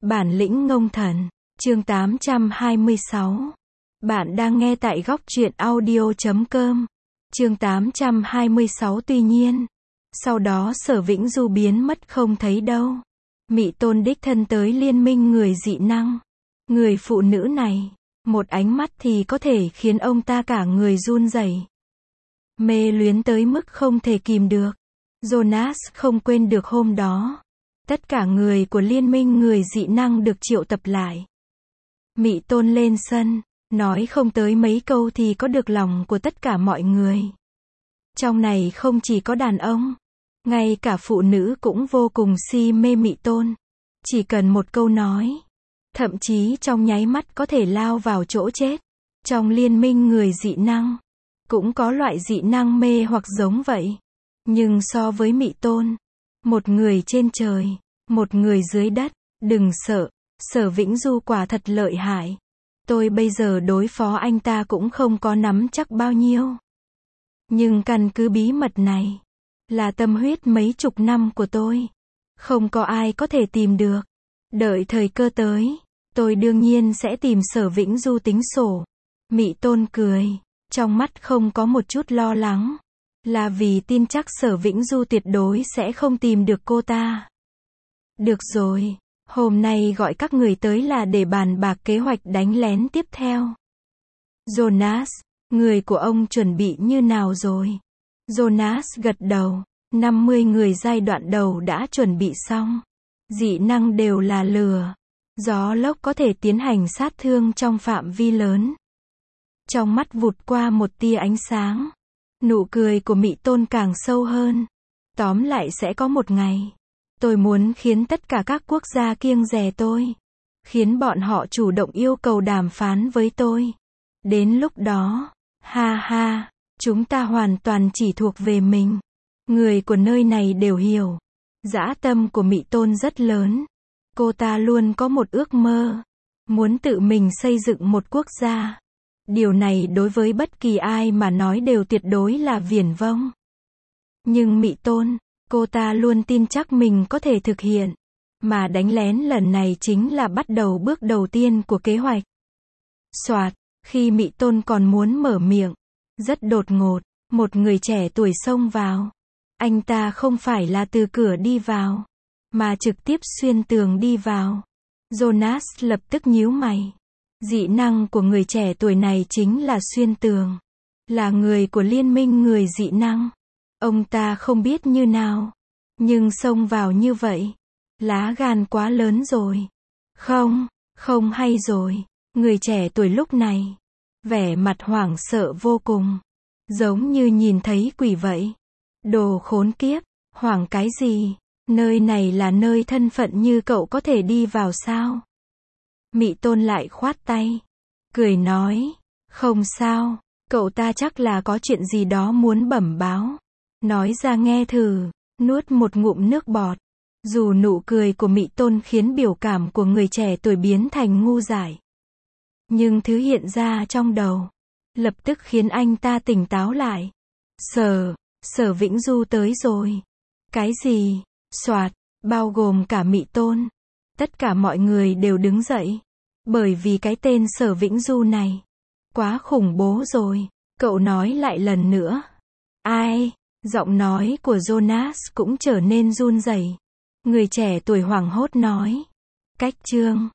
Bản lĩnh ngông thần. Chương 826. Bạn đang nghe tại góc truyện audio.com. Chương 826. Tuy nhiên, sau đó Sở Vĩnh Du biến mất không thấy đâu. Mị Tôn đích thân tới liên minh người dị năng. Người phụ nữ này, một ánh mắt thì có thể khiến ông ta cả người run rẩy. Mê luyến tới mức không thể kìm được. Jonas không quên được hôm đó. Tất cả người của liên minh người dị năng được triệu tập lại. Mị Tôn lên sân, nói không tới mấy câu thì có được lòng của tất cả mọi người. Trong này không chỉ có đàn ông, ngay cả phụ nữ cũng vô cùng si mê Mị Tôn. Chỉ cần một câu nói, thậm chí trong nháy mắt có thể lao vào chỗ chết. Trong liên minh người dị năng, cũng có loại dị năng mê hoặc giống vậy. Nhưng so với Mị Tôn, một người trên trời, một người dưới đất, đừng sợ, Sở Vĩnh Du quả thật lợi hại. Tôi bây giờ đối phó anh ta cũng không có nắm chắc bao nhiêu. Nhưng căn cứ bí mật này, là tâm huyết mấy chục năm của tôi. Không có ai có thể tìm được. Đợi thời cơ tới, tôi đương nhiên sẽ tìm Sở Vĩnh Du tính sổ. Mị Tôn cười, trong mắt không có một chút lo lắng. Là vì tin chắc Sở Vĩnh Du tuyệt đối sẽ không tìm được cô ta. Được rồi, hôm nay gọi các người tới là để bàn bạc kế hoạch đánh lén tiếp theo. Jonas, người của ông chuẩn bị như nào rồi? Jonas gật đầu, 50 người giai đoạn đầu đã chuẩn bị xong. Dị năng đều là lửa. Gió lốc có thể tiến hành sát thương trong phạm vi lớn. Trong mắt vụt qua một tia ánh sáng. Nụ cười của Mị Tôn càng sâu hơn. Tóm lại sẽ có một ngày, tôi muốn khiến tất cả các quốc gia kiêng dè tôi. Khiến bọn họ chủ động yêu cầu đàm phán với tôi. Đến lúc đó, ha ha, chúng ta hoàn toàn chỉ thuộc về mình. Người của nơi này đều hiểu. Dã tâm của Mị Tôn rất lớn. Cô ta luôn có một ước mơ. Muốn tự mình xây dựng một quốc gia. Điều này đối với bất kỳ ai mà nói đều tuyệt đối là viển vông. Nhưng Mị Tôn, cô ta luôn tin chắc mình có thể thực hiện. Mà đánh lén lần này chính là bắt đầu bước đầu tiên của kế hoạch. Soạt, khi Mị Tôn còn muốn mở miệng, rất đột ngột, một người trẻ tuổi xông vào. Anh ta không phải là từ cửa đi vào, mà trực tiếp xuyên tường đi vào. Jonas lập tức nhíu mày. Dị năng của người trẻ tuổi này chính là xuyên tường. Là người của liên minh người dị năng. Ông ta không biết như nào. Nhưng xông vào như vậy. Lá gan quá lớn rồi. Không hay rồi. Người trẻ tuổi lúc này. Vẻ mặt hoảng sợ vô cùng. Giống như nhìn thấy quỷ vậy. Đồ khốn kiếp. Hoảng cái gì? Nơi này là nơi thân phận như cậu có thể đi vào sao? Mị Tôn lại khoát tay. Cười nói. Không sao. Cậu ta chắc là có chuyện gì đó muốn bẩm báo. Nói ra nghe thử. Nuốt một ngụm nước bọt. Dù nụ cười của Mị Tôn khiến biểu cảm của người trẻ tuổi biến thành ngu dại. Nhưng thứ hiện ra trong đầu. Lập tức khiến anh ta tỉnh táo lại. Sở Vĩnh Du tới rồi. Cái gì? Soạt, bao gồm cả Mị Tôn. Tất cả mọi người đều đứng dậy. Bởi vì cái tên Sở Vĩnh Du này. Quá khủng bố rồi. Cậu nói lại lần nữa. Ai? Giọng nói của Jonas cũng trở nên run rẩy. Người trẻ tuổi hoảng hốt nói. Cách chương.